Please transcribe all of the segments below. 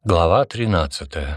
Глава 13.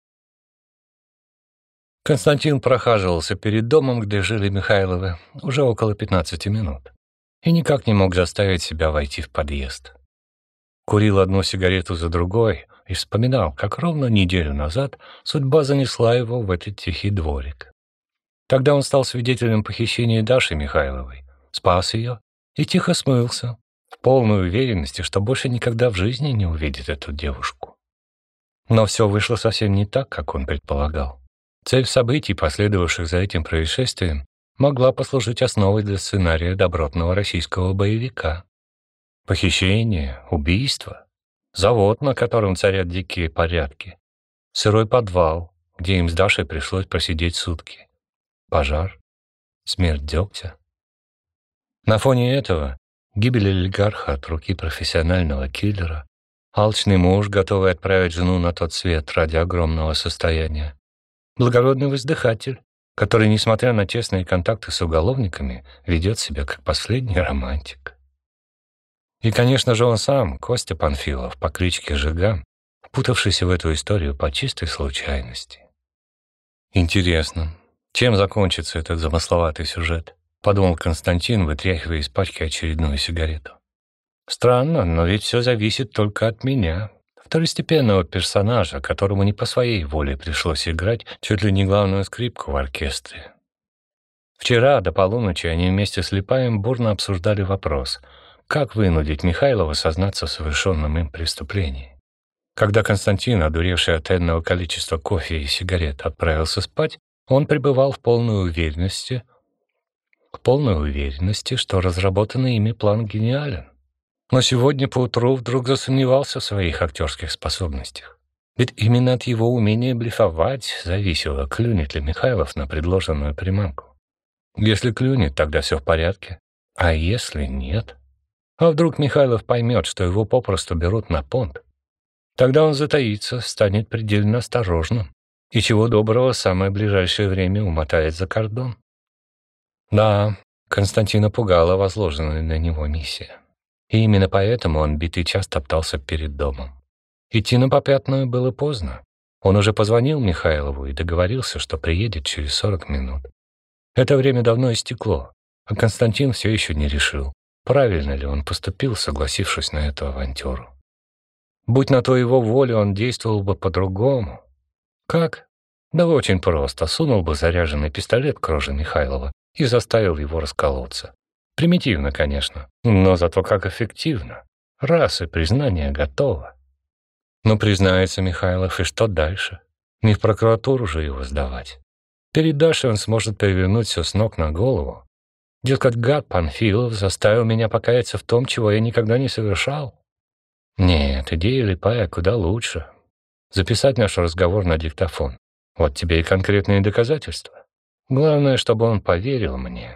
Константин прохаживался перед домом, где жили Михайловы, уже около 15 минут, и никак не мог заставить себя войти в подъезд. Курил одну сигарету за другой и вспоминал, как ровно неделю назад судьба занесла его в этот тихий дворик. Тогда он стал свидетелем похищения Даши Михайловой, спас ее и тихо смылся, в полной уверенности, что больше никогда в жизни не увидит эту девушку. Но все вышло совсем не так, как он предполагал. Цель событий, последовавших за этим происшествием, могла послужить основой для сценария добротного российского боевика. Похищение, убийство, завод, на котором царят дикие порядки, сырой подвал, где им с Дашей пришлось просидеть сутки, пожар, смерть Дегтя. На фоне этого гибель олигарха от руки профессионального киллера, алчный муж, готовый отправить жену на тот свет ради огромного состояния, благородный воздыхатель, который, несмотря на тесные контакты с уголовниками, ведет себя как последний романтик. И, конечно же, он сам, Костя Панфилов, по кличке Жиган, впутавшийся в эту историю по чистой случайности. «Интересно, чем закончится этот замысловатый сюжет?» — подумал Константин, вытряхивая из пачки очередную сигарету. «Странно, но ведь все зависит только от меня, второстепенного персонажа, которому не по своей воле пришлось играть чуть ли не главную скрипку в оркестре». Вчера до полуночи они вместе с Липаем бурно обсуждали вопрос, как вынудить Михайлова сознаться в совершенном им преступлении. Когда Константин, одуревший от энного количества кофе и сигарет, отправился спать, он пребывал в полной уверенности, что разработанный ими план гениален. Но сегодня поутру вдруг засомневался в своих актерских способностях. Ведь именно от его умения блефовать зависело, клюнет ли Михайлов на предложенную приманку. Если клюнет, тогда все в порядке. А если нет? А вдруг Михайлов поймет, что его попросту берут на понт? Тогда он затаится, станет предельно осторожным, и чего доброго в самое ближайшее время умотает за кордон. Да, Константина пугала возложенная на него миссия. И именно поэтому он битый час топтался перед домом. Идти на попятную было поздно. Он уже позвонил Михайлову и договорился, что приедет через 40 минут. Это время давно истекло, а Константин все еще не решил, правильно ли он поступил, согласившись на эту авантюру. Будь на то его воля, он действовал бы по-другому. Как? Да очень просто. Сунул бы заряженный пистолет к роже Михайлова и заставил его расколоться. Примитивно, конечно, но зато как эффективно. Раз и признание готово. Но признается Михайлов, и что дальше? Не в прокуратуру же его сдавать. Перед Дашей он сможет перевернуть все с ног на голову. Дескать, гад Панфилов заставил меня покаяться в том, чего я никогда не совершал. Нет, идея Липая куда лучше. Записать наш разговор на диктофон. Вот тебе и конкретные доказательства. Главное, чтобы он поверил мне.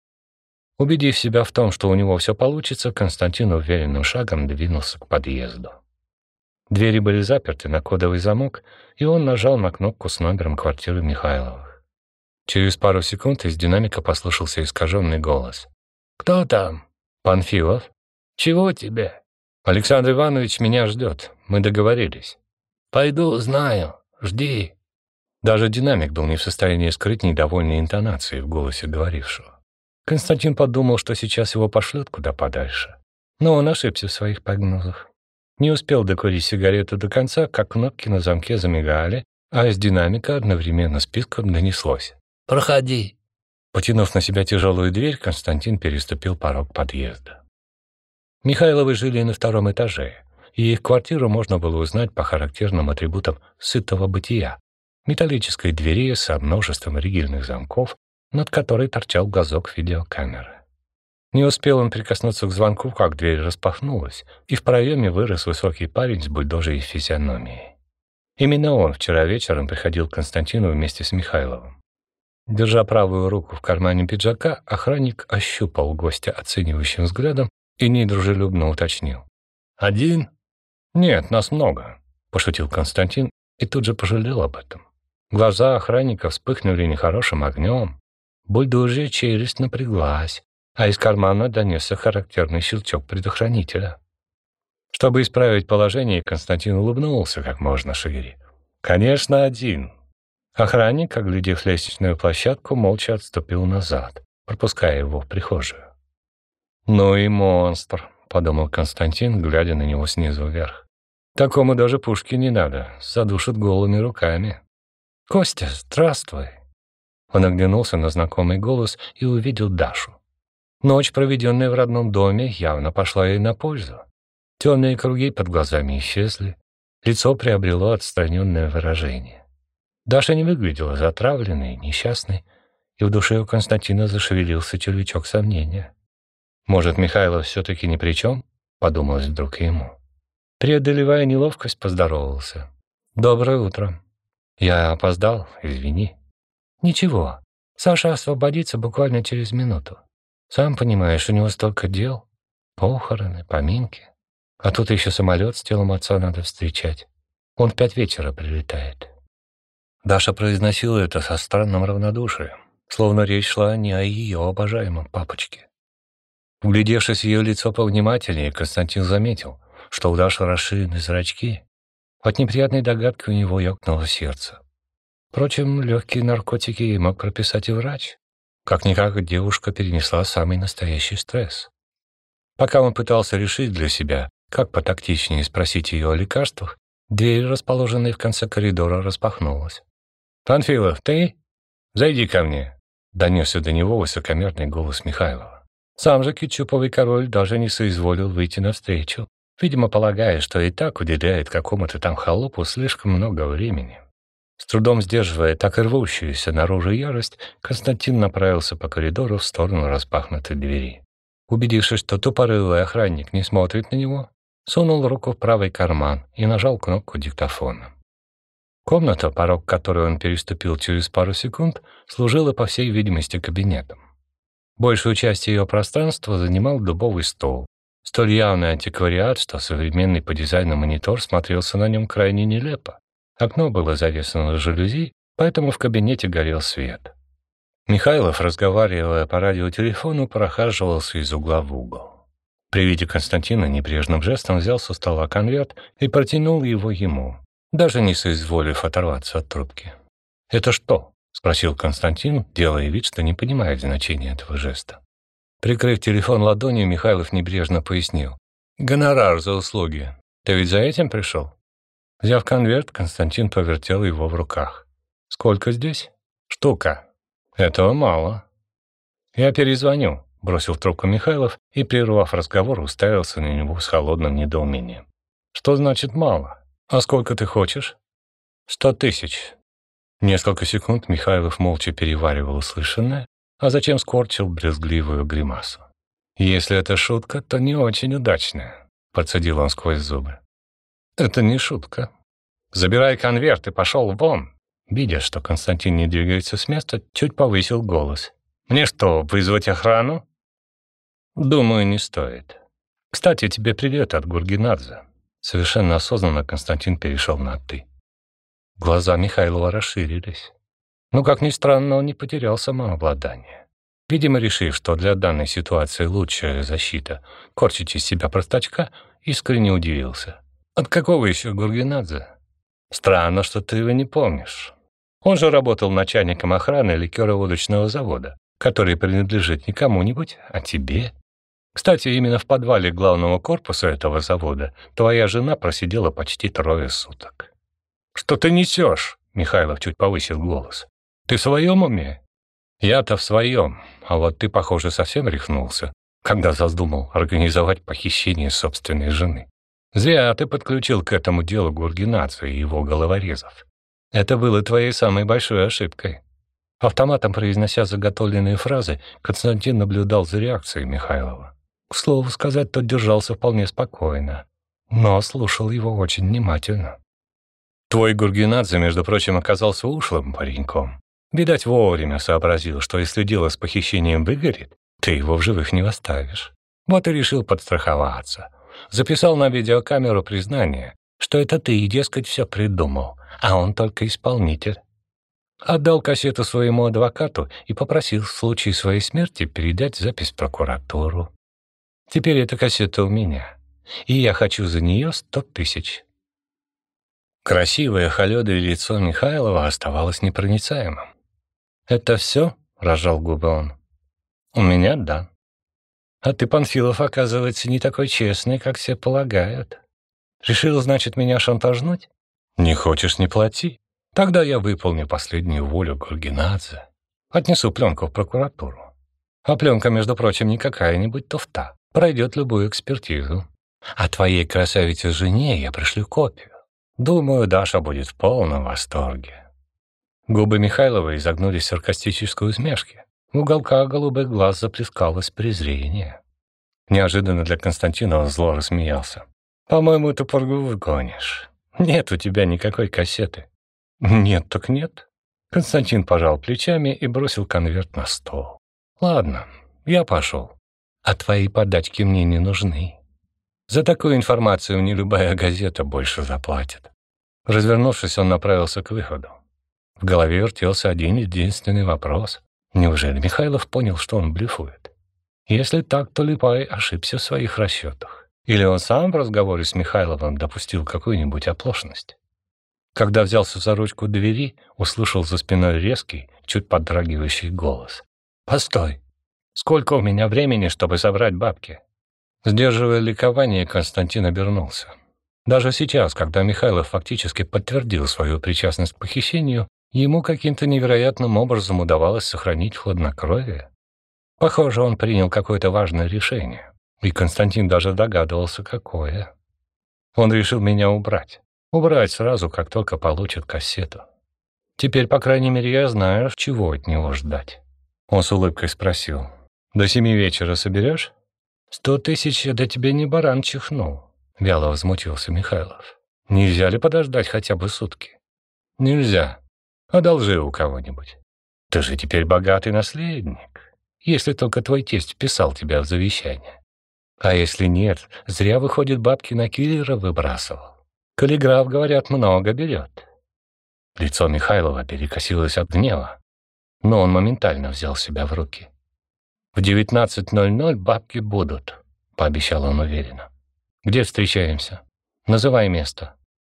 Убедив себя в том, что у него все получится, Константин уверенным шагом двинулся к подъезду. Двери были заперты на кодовый замок, и он нажал на кнопку с номером квартиры Михайловых. Через пару секунд из динамика послышался искаженный голос. «Кто там?» «Панфилов». «Чего тебе?» «Александр Иванович меня ждет. Мы договорились». «Пойду, знаю. Жди». Даже динамик был не в состоянии скрыть недовольной интонации в голосе говорившего. Константин подумал, что сейчас его пошлют куда подальше. Но он ошибся в своих прогнозах. Не успел докурить сигарету до конца, как кнопки на замке замигали, а из динамика одновременно с писком донеслось: «Проходи». Потянув на себя тяжелую дверь, Константин переступил порог подъезда. Михайловы жили на 2-м этаже, и их квартиру можно было узнать по характерным атрибутам сытого бытия: металлической двери со множеством ригельных замков, над которой торчал глазок видеокамеры. Не успел он прикоснуться к звонку, как дверь распахнулась, и в проеме вырос высокий парень с бульдожьей физиономией. Именно он вчера вечером приходил к Константину вместе с Михайловым. Держа правую руку в кармане пиджака, охранник ощупал гостя оценивающим взглядом и недружелюбно уточнил: «Один?» «Нет, нас много», — пошутил Константин и тут же пожалел об этом. Глаза охранника вспыхнули нехорошим огнем, бульдожья челюсть напряглась, а из кармана донесся характерный щелчок предохранителя. Чтобы исправить положение, Константин улыбнулся как можно шире. «Конечно, один». Охранник, оглядев лестничную площадку, молча отступил назад, пропуская его в прихожую. «Ну и монстр», — подумал Константин, глядя на него снизу вверх. «Такому даже пушки не надо, задушат голыми руками». «Костя, здравствуй!» Он оглянулся на знакомый голос и увидел Дашу. Ночь, проведенная в родном доме, явно пошла ей на пользу. Темные круги под глазами исчезли, лицо приобрело отстраненное выражение. Даша не выглядела затравленной, несчастной, и в душе у Константина зашевелился червячок сомнения. «Может, Михайлов все-таки ни при чем?» — подумалось вдруг ему. Преодолевая неловкость, поздоровался. «Доброе утро. Я опоздал, извини». «Ничего, Саша освободится буквально через минуту. Сам понимаешь, у него столько дел. Похороны, поминки. А тут еще самолет с телом отца надо встречать. Он в 5 вечера прилетает». Даша произносила это со странным равнодушием, словно речь шла не о ее обожаемом папочке. Вглядевшись в ее лицо повнимательнее, Константин заметил, что у Даши расширены зрачки. От неприятной догадки у него ёкнуло сердце. Впрочем, легкие наркотики ей мог прописать и врач. Как-никак девушка перенесла самый настоящий стресс. Пока он пытался решить для себя, как потактичнее спросить ее о лекарствах, дверь, расположенная в конце коридора, распахнулась. «Панфилов, ты? Зайди ко мне!» — донесся до него высокомерный голос Михайлова. Сам же кетчуповый король даже не соизволил выйти навстречу, видимо, полагая, что и так уделяет какому-то там холопу слишком много времени. С трудом сдерживая так и рвущуюся наружу ярость, Константин направился по коридору в сторону распахнутой двери. Убедившись, что тупорылый охранник не смотрит на него, сунул руку в правый карман и нажал кнопку диктофона. Комната, порог которой он переступил через пару секунд, служила, по всей видимости, кабинетом. Большую часть ее пространства занимал дубовый стол. Столь явный антиквариат, что современный по дизайну монитор смотрелся на нем крайне нелепо. Окно было завешено жалюзи, поэтому в кабинете горел свет. Михайлов, разговаривая по радиотелефону, прохаживался из угла в угол. При виде Константина небрежным жестом взял со стола конверт и протянул его ему, даже не соизволив оторваться от трубки. «Это что?» — спросил Константин, делая вид, что не понимает значения этого жеста. Прикрыв телефон ладонью, Михайлов небрежно пояснил. «Гонорар за услуги. Ты ведь за этим пришел?» Взяв конверт, Константин повертел его в руках. «Сколько здесь?» «Штука. Этого мало». «Я перезвоню», — бросил в трубку Михайлов и, прервав разговор, уставился на него с холодным недоумением. «Что значит мало? А сколько ты хочешь?» 100 000. Несколько секунд Михайлов молча переваривал услышанное, а затем скорчил брезгливую гримасу. «Если это шутка, то не очень удачная», — процедил он сквозь зубы. «Это не шутка. Забирай конверт и пошел вон». Видя, что Константин не двигается с места, чуть повысил голос. «Мне что, вызвать охрану?» «Думаю, не стоит. Кстати, тебе привет от Гургенадзе». Совершенно осознанно Константин перешел на «ты». Глаза Михайлова расширились. Но, как ни странно, он не потерял самообладание. Видимо, решив, что для данной ситуации лучшая защита — корчить из себя простачка, искренне удивился. «От какого еще Гургенадзе? Странно, что ты его не помнишь. Он же работал начальником охраны ликероводочного завода, который принадлежит не кому-нибудь, а тебе. Кстати, именно в подвале главного корпуса этого завода твоя жена просидела почти 3 суток». «Что ты несешь?» — Михайлов чуть повысил голос. «Ты в своем уме?» «Я-то в своем, а вот ты, похоже, совсем рехнулся, когда задумал организовать похищение собственной жены. Зря ты подключил к этому делу Гургенадзе и его головорезов. Это было твоей самой большой ошибкой». Автоматом произнося заготовленные фразы, Константин наблюдал за реакцией Михайлова. К слову сказать, тот держался вполне спокойно, но слушал его очень внимательно. «Твой Гургенадзе, между прочим, оказался ушлым пареньком. Видать, вовремя сообразил, что если дело с похищением выгорит, ты его в живых не оставишь. Вот и решил подстраховаться. Записал на видеокамеру признание, что это ты, дескать, все придумал, а он только исполнитель. Отдал кассету своему адвокату и попросил в случае своей смерти передать запись в прокуратуру. Теперь эта кассета у меня. и я хочу за нее 100 000». Красивое холёдое лицо Михайлова оставалось непроницаемым. «Это все?» — разжал губы он. «У меня — да. А ты, Панфилов, оказывается, не такой честный, как все полагают. Решил, значит, меня шантажнуть? Не хочешь — не плати. Тогда я выполню последнюю волю Гургенадзе. Отнесу пленку в прокуратуру. А пленка, между прочим, не какая-нибудь туфта. Пройдет любую экспертизу. А твоей красавице-жене я пришлю копию. Думаю, Даша будет в полном восторге». Губы Михайлова изогнулись в саркастической усмешке. В уголках голубых глаз заплескалось презрение. Неожиданно для Константина он зло рассмеялся. «По-моему, ты пургу гонишь. Нет у тебя никакой кассеты». «Нет так нет». Константин пожал плечами и бросил конверт на стол. «Ладно, я пошел. А твои подачки мне не нужны. За такую информацию мне любая газета больше заплатит». Развернувшись, он направился к выходу. В голове вертелся один единственный вопрос. Неужели Михайлов понял, что он блефует? Если так, то Липай ошибся в своих расчетах. Или он сам в разговоре с Михайловым допустил какую-нибудь оплошность? Когда взялся за ручку двери, услышал за спиной резкий, чуть подрагивающий голос. «Постой! Сколько у меня времени, чтобы собрать бабки?» Сдерживая ликование, Константин обернулся. Даже сейчас, когда Михайлов фактически подтвердил свою причастность к похищению, ему каким-то невероятным образом удавалось сохранить хладнокровие. Похоже, он принял какое-то важное решение, и Константин даже догадывался, какое. Он решил меня убрать. Убрать сразу, как только получит кассету. Теперь, по крайней мере, я знаю, чего от него ждать. Он с улыбкой спросил: «До 7 вечера соберешь?» 100 000 да тебе не баран чихнул», — вяло возмутился Михайлов. «Нельзя ли подождать хотя бы сутки?» «Нельзя. Одолжи у кого-нибудь. Ты же теперь богатый наследник, если только твой тесть вписал тебя в завещание. А если нет, зря, выходит, бабки на киллера выбрасывал. Каллиграф, говорят, много берет». Лицо Михайлова перекосилось от гнева, но он моментально взял себя в руки. «В 19:00 бабки будут», — пообещал он уверенно. «Где встречаемся? Называй место».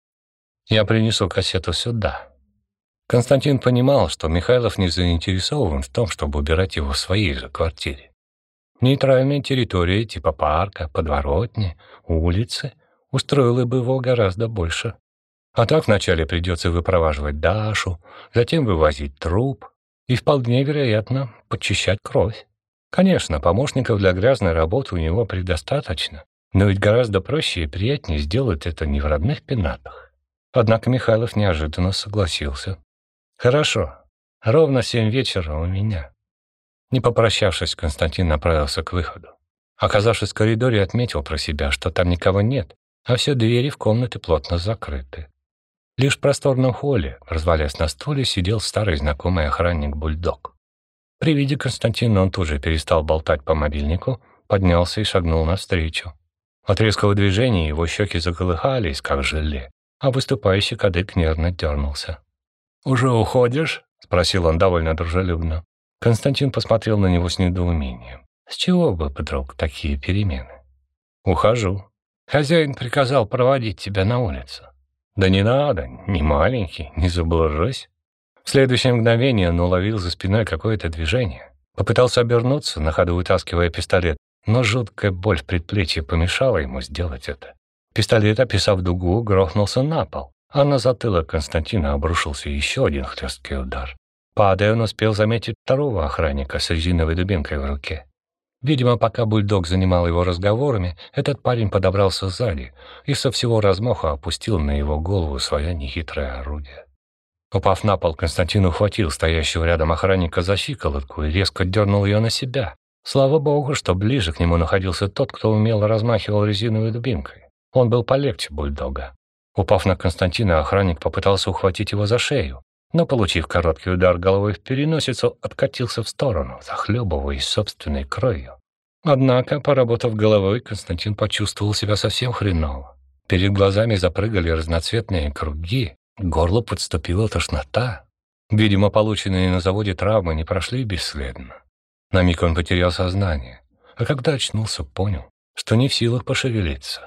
«Я принесу кассету сюда». Константин понимал, что Михайлов не заинтересован в том, чтобы убирать его в своей же квартире. Нейтральная территория типа парка, подворотни, улицы устроила бы его гораздо больше. А так вначале придется выпроваживать Дашу, затем вывозить труп и, вполне вероятно, подчищать кровь. Конечно, помощников для грязной работы у него предостаточно, но ведь гораздо проще и приятнее сделать это не в родных пенатах. Однако Михайлов неожиданно согласился. «Хорошо, ровно 7 вечера у меня». Не попрощавшись, Константин направился к выходу. Оказавшись в коридоре, отметил про себя, что там никого нет, а все двери в комнаты плотно закрыты. Лишь в просторном холле, развалясь на стуле, сидел старый знакомый охранник-бульдог. При виде Константина он тут же перестал болтать по мобильнику, поднялся и шагнул навстречу. От резкого движения его щеки заколыхались, как желе, а выступающий кадык нервно дернулся. «Уже уходишь?» — спросил он довольно дружелюбно. Константин посмотрел на него с недоумением. «С чего бы, вдруг, такие перемены?» «Ухожу. Хозяин приказал проводить тебя на улицу». «Да не надо, не маленький, не заблужусь». В следующее мгновение он уловил за спиной какое-то движение. Попытался обернуться, на ходу вытаскивая пистолет, но жуткая боль в предплечье помешала ему сделать это. Пистолет, описав дугу, грохнулся на пол, а на затылок Константина обрушился еще один хлесткий удар. Падая, он успел заметить второго охранника с резиновой дубинкой в руке. Видимо, пока бульдог занимал его разговорами, этот парень подобрался сзади и со всего размаха опустил на его голову свое нехитрое орудие. Упав на пол, Константин ухватил стоящего рядом охранника за щиколотку и резко дернул ее на себя. Слава богу, что ближе к нему находился тот, кто умело размахивал резиновой дубинкой. Он был полегче бульдога. Упав на Константина, охранник попытался ухватить его за шею, но, получив короткий удар головой в переносицу, откатился в сторону, захлебываясь собственной кровью. Однако, поработав головой, Константин почувствовал себя совсем хреново. Перед глазами запрыгали разноцветные круги, к горлу подступила тошнота. Видимо, полученные на заводе травмы не прошли бесследно. На миг он потерял сознание, а когда очнулся, понял, что не в силах пошевелиться.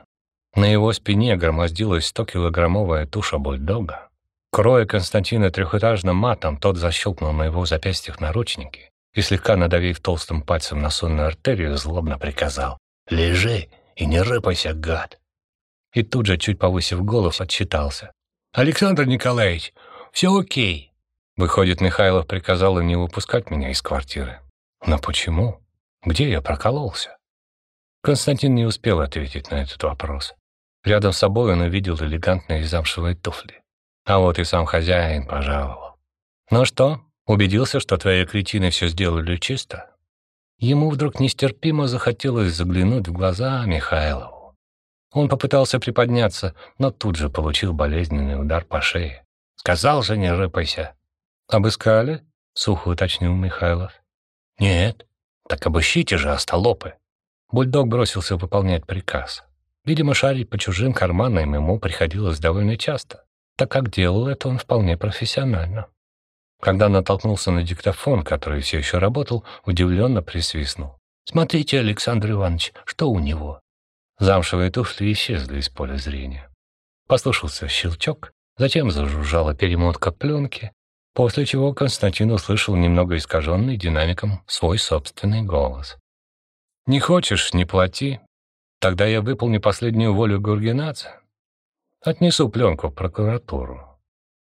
На его спине громоздилась 100-килограммовая туша бульдога. Кроя Константина трехэтажным матом, тот защелкнул на его запястьях наручники и, слегка надавив толстым пальцем на сонную артерию, злобно приказал: «Лежи и не рыпайся, гад!» И тут же, чуть повысив голос, отчитался: «Александр Николаевич, все окей!» Выходит, Михайлов приказал им не выпускать меня из квартиры. Но почему? Где я прокололся? Константин не успел ответить на этот вопрос. Рядом с собой он увидел элегантные замшевые туфли. А вот и сам хозяин пожаловал. «Ну что, убедился, что твои кретины все сделали чисто?» Ему вдруг нестерпимо захотелось заглянуть в глаза Михайлову. Он попытался приподняться, но тут же получил болезненный удар по шее. «Сказал же, не рыпайся!» «Обыскали?» — сухо уточнил Михайлов. «Нет. Так обыщите же, остолопы!» Бульдог бросился выполнять приказ. Видимо, шарить по чужим карманам ему приходилось довольно часто, так как делал это он вполне профессионально. Когда натолкнулся на диктофон, который все еще работал, удивленно присвистнул. «Смотрите, Александр Иванович, что у него?» Замшевые туфли исчезли из поля зрения. Послышался щелчок, затем зажужжала перемотка пленки, после чего Константин услышал немного искаженный динамиком свой собственный голос. «Не хочешь — не плати. Тогда я выполню последнюю волю Гургенадзе. Отнесу пленку в прокуратуру».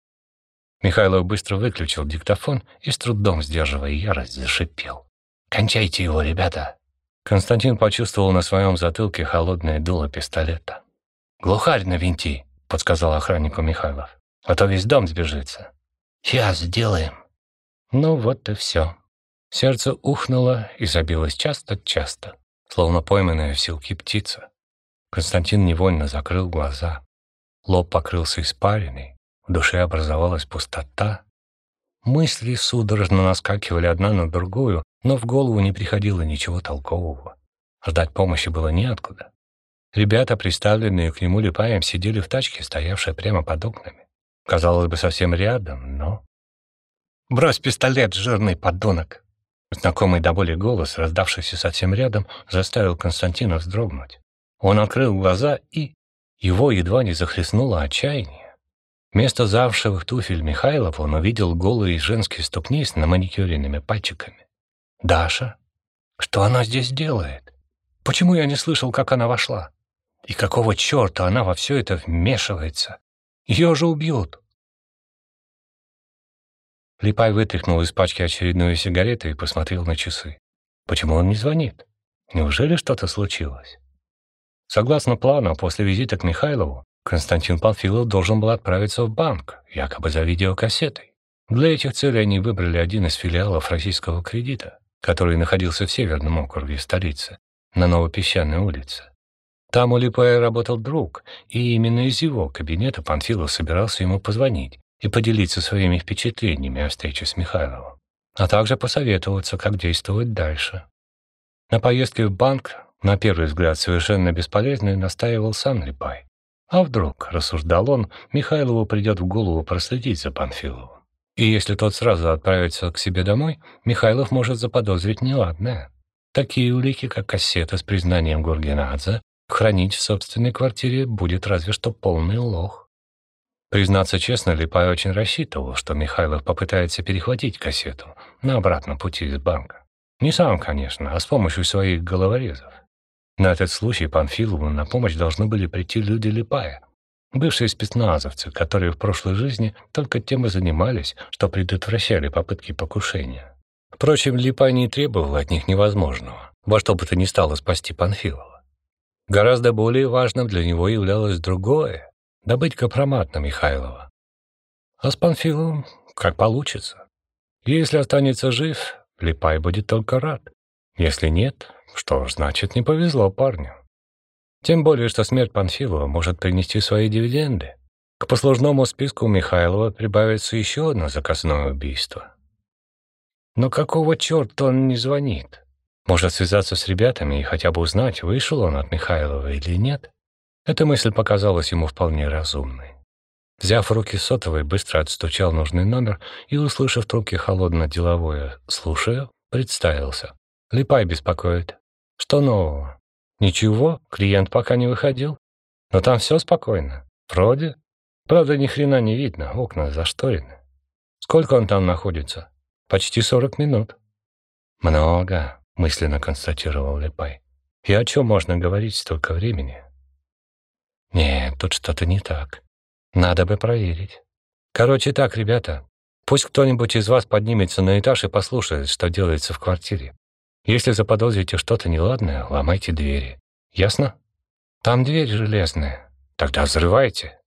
Михайлов быстро выключил диктофон и, с трудом сдерживая ярость, зашипел: «Кончайте его, ребята!» Константин почувствовал на своем затылке холодное дуло пистолета. «Глухарь навинти», — подсказал охраннику Михайлов, «а то весь дом сбежится». «Сейчас сделаем». Ну вот и все. Сердце ухнуло и забилось часто-часто, словно пойманная в силки птица. Константин невольно закрыл глаза. Лоб покрылся испариной, в душе образовалась пустота. Мысли судорожно наскакивали одна на другую, но в голову не приходило ничего толкового. Ждать помощи было неоткуда. Ребята, представленные к нему Липаем, сидели в тачке, стоявшей прямо под окнами. Казалось бы, совсем рядом, но... «Брось пистолет, жирный подонок!» Знакомый до боли голос, раздавшийся совсем рядом, заставил Константина вздрогнуть. Он открыл глаза, и его едва не захлестнуло отчаяние. Вместо замшевых туфель Михайлова он увидел голые женские ступни с наманикюренными пальчиками. «Даша? Что она здесь делает? Почему я не слышал, как она вошла? И какого черта она во все это вмешивается? Ее же убьют!» Липай вытряхнул из пачки очередную сигарету и посмотрел на часы. Почему он не звонит? Неужели что-то случилось? Согласно плану, после визита к Михайлову, Константин Панфилов должен был отправиться в банк, якобы за видеокассетой. Для этих целей они выбрали один из филиалов Российского кредита, который находился в Северном округе столицы, на Новопесчаной улице. Там у Липая работал друг, и именно из его кабинета Панфилов собирался ему позвонить и поделиться своими впечатлениями о встрече с Михайловым, а также посоветоваться, как действовать дальше. На поездке в банк, на первый взгляд совершенно бесполезной, настаивал сам Липай. А вдруг, рассуждал он, Михайлову придет в голову проследить за Панфиловым. И если тот сразу отправится к себе домой, Михайлов может заподозрить неладное. Такие улики, как кассета с признанием Гургенадзе, хранить в собственной квартире будет разве что полный лох. Признаться честно, Липай очень рассчитывал, что Михайлов попытается перехватить кассету на обратном пути из банка. Не сам, конечно, а с помощью своих головорезов. На этот случай Панфилову на помощь должны были прийти люди Липая, бывшие спецназовцы, которые в прошлой жизни только тем и занимались, что предотвращали попытки покушения. Впрочем, Липай не требовал от них невозможного, во что бы то ни стало спасти Панфилова. Гораздо более важным для него являлось другое — добыть компромат на Михайлова. А с Панфиловым как получится. Если останется жив, Липай будет только рад. Если нет, что ж, значит, не повезло парню. Тем более, что смерть Панфилова может принести свои дивиденды. К послужному списку Михайлова прибавится еще одно заказное убийство. Но какого черта он не звонит? Может связаться с ребятами и хотя бы узнать, вышел он от Михайлова или нет? Эта мысль показалась ему вполне разумной. Взяв в руки сотовый, быстро отстучал нужный номер и, услышав в трубке холодно-деловое «слушаю», представился. «Липай беспокоит. Что нового?» «Ничего, клиент пока не выходил». Но там все спокойно. Вроде. Правда, ни хрена не видно, окна зашторены. Сколько он там находится? Почти 40 минут. Много, мысленно констатировал Липай. И о чем можно говорить столько времени? Нет, тут что-то не так. Надо бы проверить. Короче так, ребята, пусть кто-нибудь из вас поднимется на этаж и послушает, что делается в квартире. Если заподозрите что-то неладное, ломайте двери. Ясно? Там дверь железная. Тогда взрывайте.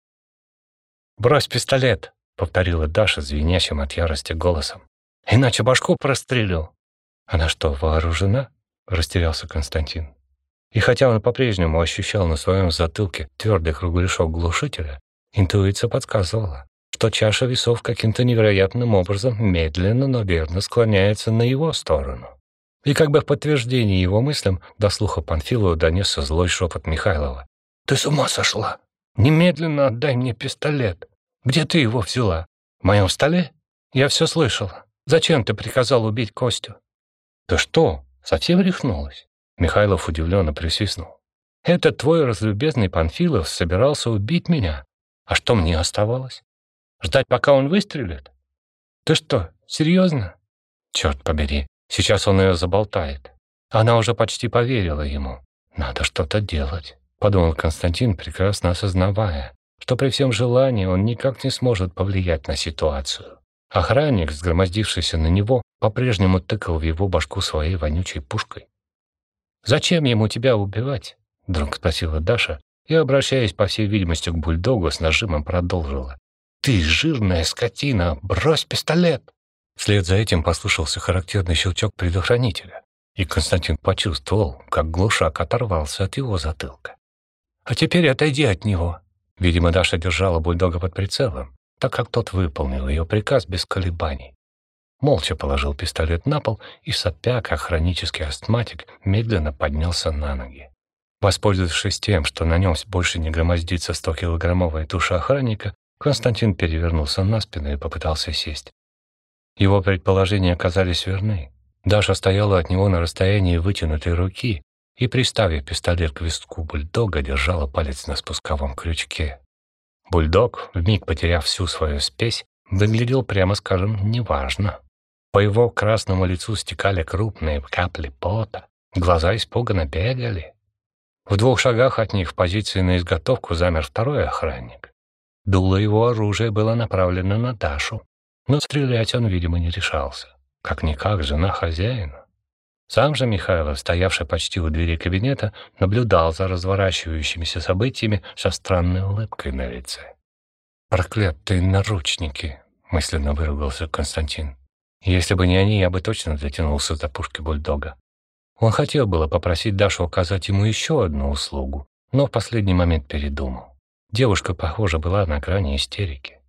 «Брось пистолет», — повторила Даша звенящим от ярости голосом. «Иначе башку прострелю». «Она что, вооружена?» — растерялся Константин. И хотя он по-прежнему ощущал на своем затылке твердый кругляшок глушителя, интуиция подсказывала, что чаша весов каким-то невероятным образом медленно, но верно склоняется на его сторону. И как бы в подтверждении его мыслям до слуха Панфилова донесся злой шепот Михайлова. «Ты с ума сошла? Немедленно отдай мне пистолет. Где ты его взяла? В моем столе? Я все слышала. Зачем ты приказал убить Костю?» «Да что, совсем рехнулась?» Михайлов удивленно присвистнул. «Этот твой разлюбезный Панфилов собирался убить меня. А что мне оставалось? Ждать, пока он выстрелит? Ты что, серьезно? Черт побери, сейчас он ее заболтает. Она уже почти поверила ему. Надо что-то делать», — подумал Константин, прекрасно осознавая, что при всем желании он никак не сможет повлиять на ситуацию. Охранник, сгромоздившийся на него, по-прежнему тыкал в его башку своей вонючей пушкой. «Зачем ему тебя убивать?» — вдруг спросила Даша и, обращаясь, по всей видимости, к бульдогу, с нажимом продолжила. «Ты, жирная скотина, брось пистолет!» Вслед за этим послышался характерный щелчок предохранителя, и Константин почувствовал, как глушак оторвался от его затылка. «А теперь отойди от него!» Видимо, Даша держала бульдога под прицелом, так как тот выполнил ее приказ без колебаний. Молча положил пистолет на пол и, сопя, как хронический астматик, медленно поднялся на ноги. Воспользовавшись тем, что на нем больше не громоздится 100-килограммовая туша охранника, Константин перевернулся на спину и попытался сесть. Его предположения оказались верны. Даша стояла от него на расстоянии вытянутой руки и, приставив пистолет к виску бульдога, держала палец на спусковом крючке. Бульдог, вмиг потеряв всю свою спесь, выглядел, прямо скажем, неважно. По его красному лицу стекали крупные капли пота, глаза испуганно бегали. В 2 шагах от них в позиции на изготовку замер второй охранник. Дуло его оружия было направлено на Дашу, но стрелять он, видимо, не решался. Как-никак жена хозяина. Сам же Михайлов, стоявший почти у двери кабинета, наблюдал за разворачивающимися событиями со странной улыбкой на лице. «Проклятые наручники!» — мысленно выругался Константин. «Если бы не они, я бы точно дотянулся до пушки бульдога». Он хотел было попросить Дашу оказать ему еще одну услугу, но в последний момент передумал. Девушка, похоже, была на грани истерики.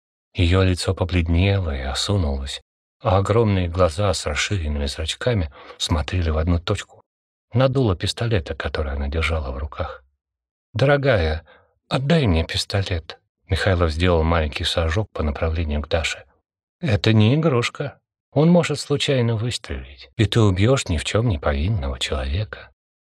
Ее лицо побледнело и осунулось, а огромные глаза с расширенными зрачками смотрели в одну точку, на дуло пистолета, который она держала в руках. «Дорогая, отдай мне пистолет». Михайлов сделал маленький шажок по направлению к Даше. «Это не игрушка. Он может случайно выстрелить, и ты убьешь ни в чем не повинного человека».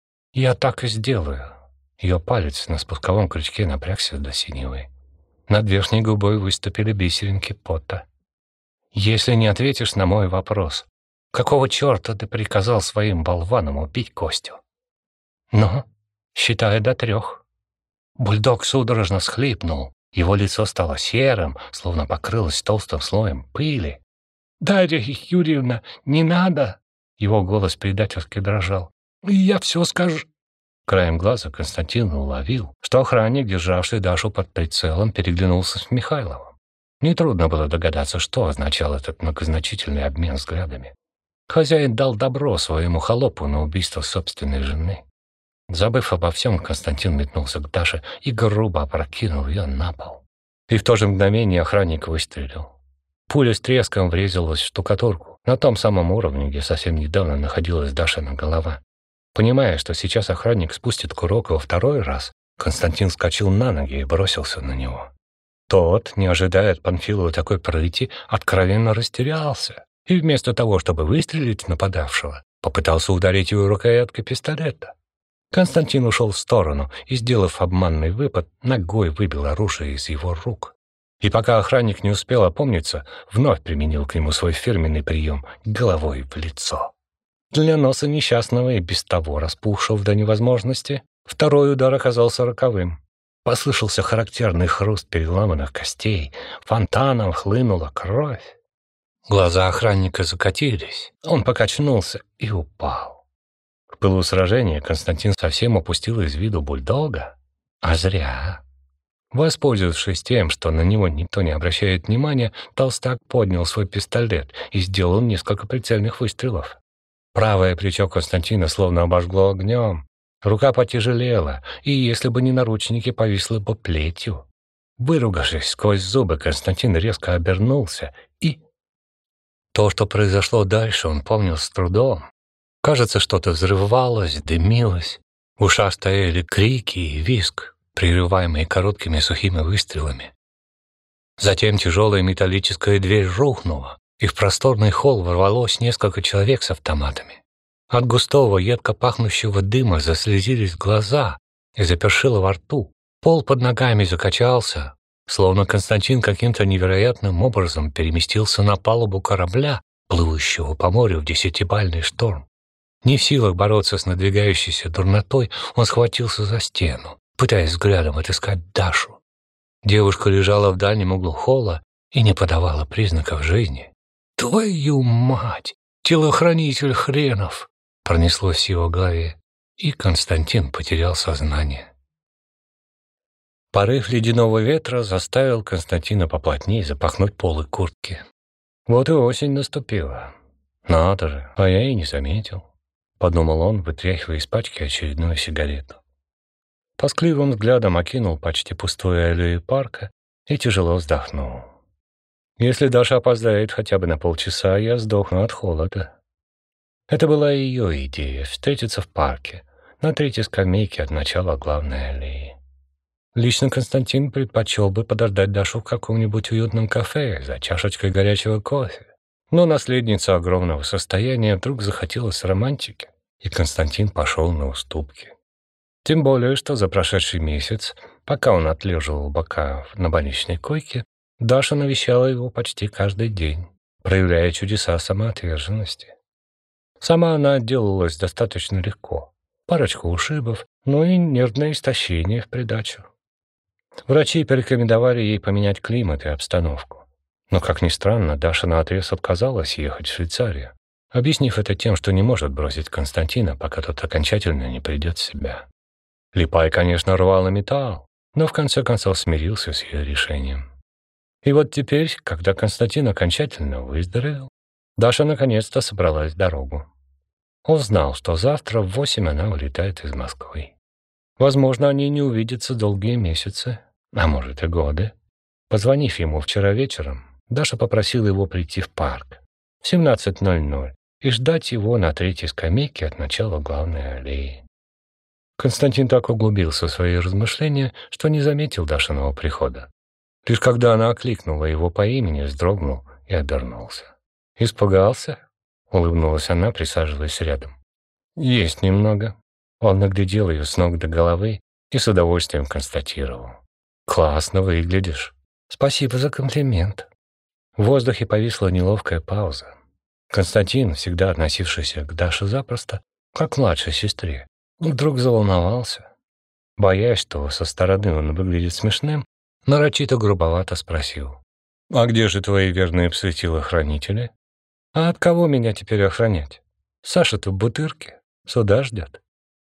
«Я так и сделаю». Ее палец на спусковом крючке напрягся до синевы. Над верхней губой выступили бисеринки пота. «Если не ответишь на мой вопрос, какого черта ты приказал своим болванам убить Костю?» «Ну, считай до 3». Бульдог судорожно всхлипнул. Его лицо стало серым, словно покрылось толстым слоем пыли. «Дарья Юрьевна, не надо!» Его голос предательски дрожал. «Я все скажу». Краем глаза Константин уловил, что охранник, державший Дашу под прицелом, переглянулся с Михайловым. Нетрудно было догадаться, что означал этот многозначительный обмен взглядами. Хозяин дал добро своему холопу на убийство собственной жены. Забыв обо всем, Константин метнулся к Даше и грубо опрокинул ее на пол. И в то же мгновение охранник выстрелил. Пуля с треском врезалась в штукатурку, на том самом уровне, где совсем недавно находилась Дашина голова. Понимая, что сейчас охранник спустит курок во 2-й раз, Константин вскочил на ноги и бросился на него. Тот, не ожидая от Панфилова такой прыти, откровенно растерялся и вместо того, чтобы выстрелить в нападавшего, попытался ударить его рукояткой пистолета. Константин ушел в сторону и, сделав обманный выпад, ногой выбил оружие из его рук. И пока охранник не успел опомниться, вновь применил к нему свой фирменный прием головой в лицо. Для носа несчастного и без того распухшего до невозможности, второй удар оказался роковым. Послышался характерный хруст переломанных костей, фонтаном хлынула кровь. Глаза охранника закатились, он покачнулся и упал. В пылу сражения Константин совсем упустил из виду бульдога, а зря. Воспользовавшись тем, что на него никто не обращает внимания, толстяк поднял свой пистолет и сделал несколько прицельных выстрелов. Правое плечо Константина словно обожгло огнем, рука потяжелела, и, если бы не наручники, повисла бы плетью. Выругавшись сквозь зубы, Константин резко обернулся и... То, что произошло дальше, он помнил с трудом. Кажется, что-то взрывалось, дымилось. В ушах стояли крики и визг, прерываемые короткими сухими выстрелами. Затем тяжелая металлическая дверь рухнула, и в просторный холл ворвалось несколько человек с автоматами. От густого, едко пахнущего дыма заслезились глаза и запершило во рту. Пол под ногами закачался, словно Константин каким-то невероятным образом переместился на палубу корабля, плывущего по морю в 10-бальный шторм. Не в силах бороться с надвигающейся дурнотой, он схватился за стену, пытаясь взглядом отыскать Дашу. Девушка лежала в дальнем углу холла и не подавала признаков жизни. «Твою мать! Телохранитель хренов!» пронеслось в его голове, и Константин потерял сознание. Порыв ледяного ветра заставил Константина поплотнее запахнуть полы куртки. Вот и осень наступила. Надо же, а я и не заметил, подумал он, вытряхивая из пачки очередную сигарету. Тоскливым взглядом окинул почти пустую аллею парка и тяжело вздохнул. Если Даша опоздает хотя бы на полчаса, я сдохну от холода. Это была ее идея — встретиться в парке, на третьей скамейке от начала главной аллеи. Лично Константин предпочел бы подождать Дашу в каком-нибудь уютном кафе за чашечкой горячего кофе. Но наследница огромного состояния вдруг захотелось романтики, и Константин пошел на уступки. Тем более, что за прошедший месяц, пока он отлеживал бока на больничной койке, Даша навещала его почти каждый день, проявляя чудеса самоотверженности. Сама она отделалась достаточно легко. Парочку ушибов, но и нервное истощение в придачу. Врачи порекомендовали ей поменять климат и обстановку. Но, как ни странно, Даша наотрез отказалась ехать в Швейцарию, объяснив это тем, что не может бросить Константина, пока тот окончательно не придет в себя. Липай, конечно, рвал и металл, но в конце концов смирился с ее решением. И вот теперь, когда Константин окончательно выздоровел, Даша наконец-то собралась в дорогу. Он знал, что завтра в 8 она улетает из Москвы. Возможно, они не увидятся долгие месяцы, а может и годы. Позвонив ему вчера вечером, Даша попросила его прийти в парк в 17:00 и ждать его на третьей скамейке от начала главной аллеи. Константин так углубился в свои размышления, что не заметил Дашиного прихода. Лишь когда она окликнула его по имени, вздрогнул и обернулся. «Испугался?» — улыбнулась она, присаживаясь рядом. «Есть немного». Он наглядел ее с ног до головы и с удовольствием констатировал. «Классно выглядишь». «Спасибо за комплимент». В воздухе повисла неловкая пауза. Константин, всегда относившийся к Даше запросто, как к младшей сестре, вдруг заволновался. Боясь, что со стороны он выглядит смешным, нарочито грубовато спросил. «А где же твои верные псы-телохранители?» «А от кого меня теперь охранять? Саша-то в бутырке, суда ждет».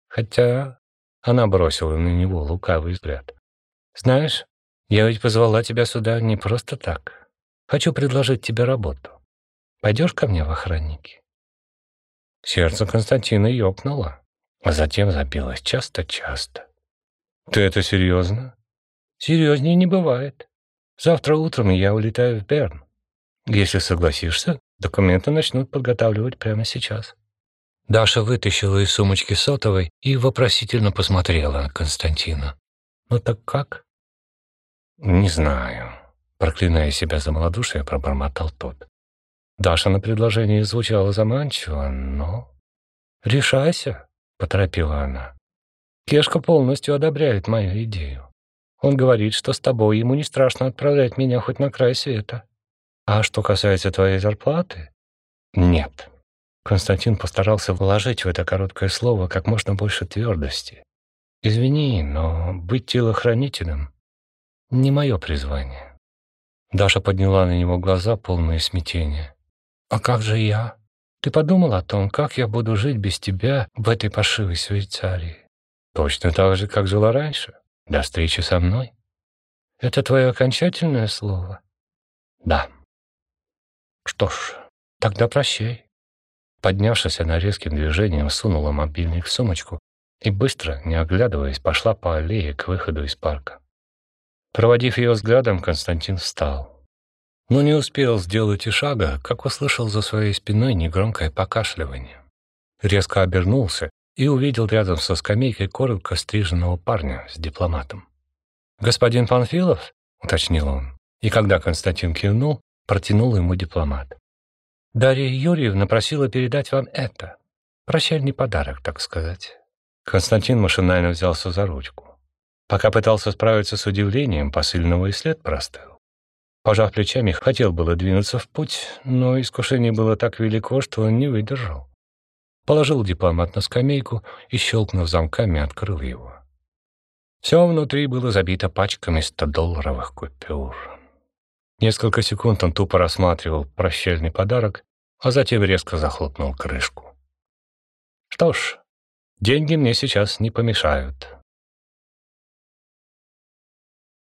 Хотя она бросила на него лукавый взгляд. «Знаешь, я ведь позвала тебя сюда не просто так. Хочу предложить тебе работу. Пойдешь ко мне в охранники?» Сердце Константина ёкнуло, а затем забилось часто-часто. «Ты это серьезно?» «Серьезнее не бывает. Завтра утром я улетаю в Берн. Если согласишься, документы начнут подготавливать прямо сейчас». Даша вытащила из сумочки сотовой и вопросительно посмотрела на Константина. «Ну так как?» «Не знаю», — проклиная себя за малодушие, пробормотал тот. Даша на предложение звучало заманчиво, но... «Решайся», — поторопила она. Кешка полностью одобряет мою идею. Он говорит, что с тобой ему не страшно отправлять меня хоть на край света. А что касается твоей зарплаты? Нет. Константин постарался вложить в это короткое слово как можно больше твердости. Извини, но быть телохранителем — не мое призвание. Даша подняла на него глаза, полные смятения. А как же я? Ты подумал о том, как я буду жить без тебя в этой паршивой Швейцарии? Точно так же, как жила раньше. До встречи со мной. Это твое окончательное слово? Да. Что ж, тогда прощай. Поднявшись, она резким движением сунула мобильник в сумочку и быстро, не оглядываясь, пошла по аллее к выходу из парка. Проводив ее взглядом, Константин встал. Но не успел сделать и шага, как услышал за своей спиной негромкое покашливание. Резко обернулся и увидел рядом со скамейкой коротко стриженного парня с дипломатом. «Господин Панфилов?» — уточнил он, и когда Константин кивнул, протянул ему дипломат. «Дарья Юрьевна просила передать вам это. Прощальный подарок, так сказать». Константин машинально взялся за ручку. Пока пытался справиться с удивлением, посыльного и след простыл. Пожав плечами, хотел было двинуться в путь, но искушение было так велико, что он не выдержал. Положил дипломат на скамейку и, щелкнув замками, открыл его. Все внутри было забито пачками 100-долларовых купюр. Несколько секунд он тупо рассматривал прощальный подарок, а затем резко захлопнул крышку. «Что ж, деньги мне сейчас не помешают.